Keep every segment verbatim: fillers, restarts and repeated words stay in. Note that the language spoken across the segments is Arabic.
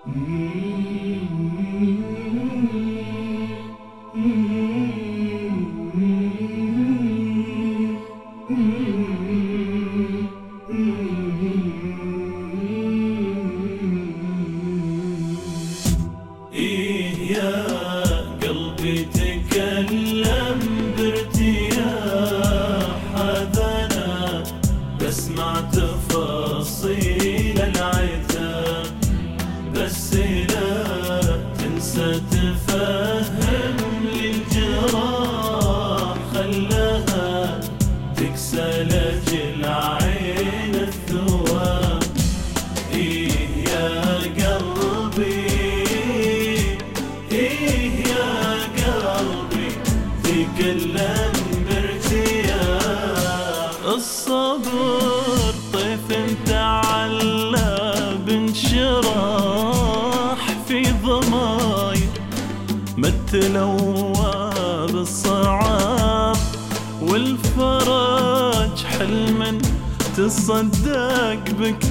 إيه يا قلبي تكلم بارتياح، هذا أنا بسمع تفاصيل العتاب، بس لا تنسى تفهم للجراح، خلاها تكسى لأجل عين الثواب. إيه يا قلبي إيه يا قلبي تكلم بارتياح، الصبر طيف تعلى بانشراح في ضماير، متلوى بالصعاب والفرج حلما تصدق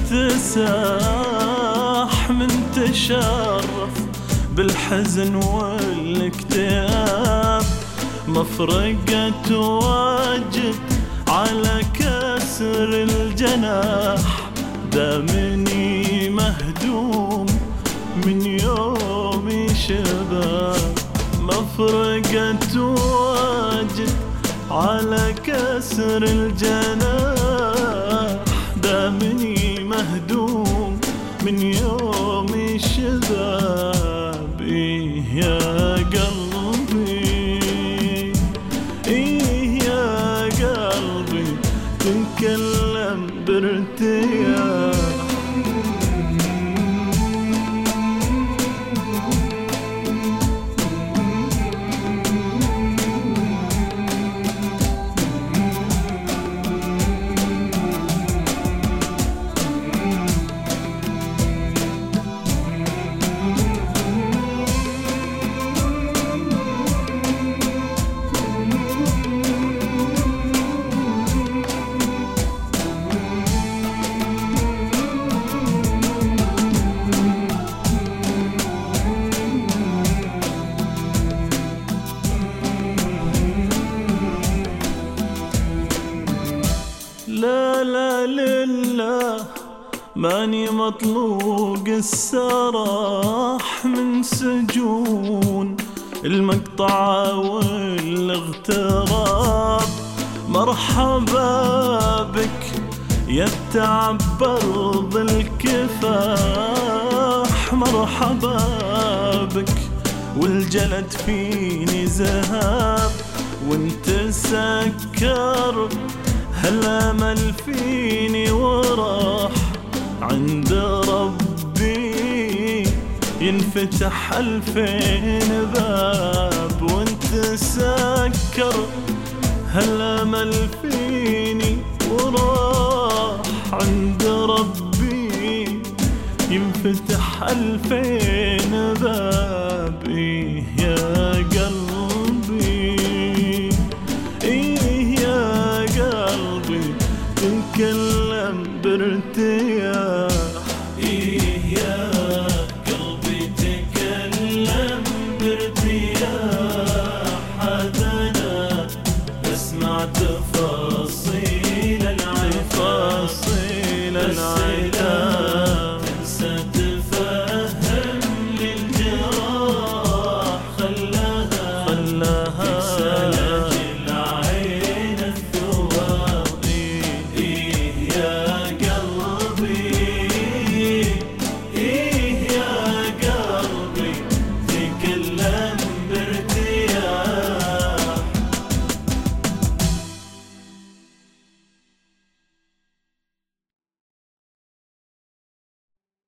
باكتساح، من تشرف بالحزن والاكتئاب، مفرقة واجد على كسر الجناح، دامني مهدوم من يومي شباب، مفرقة واجد على كسر الجناح، دامني مهدوم من يومي شباب. إيه يا قلبي إيه يا قلبي تكلم بارتياح. لا لا لله ماني مطلوق السراح من سجون المقطعة والاغتراب، مرحبا بك يا تعبر بالكفاح، مرحبا بك والجلد فيني ذهب، وانت سكر هالامل فيني وراح، عند ربي ينفتح ألفين باب، وانت سكر هالامل فيني وراح، عند ربي ينفتح ألفين باب. إيه يا قلبي إيه يا قلبي تكلم بارتياح. إيه يا قلبي تكلم بارتياح، هذا أنا بسمع تفاصيل العتاب، تفاصيل العتاب، تنسى تفهم للجراح، خلاها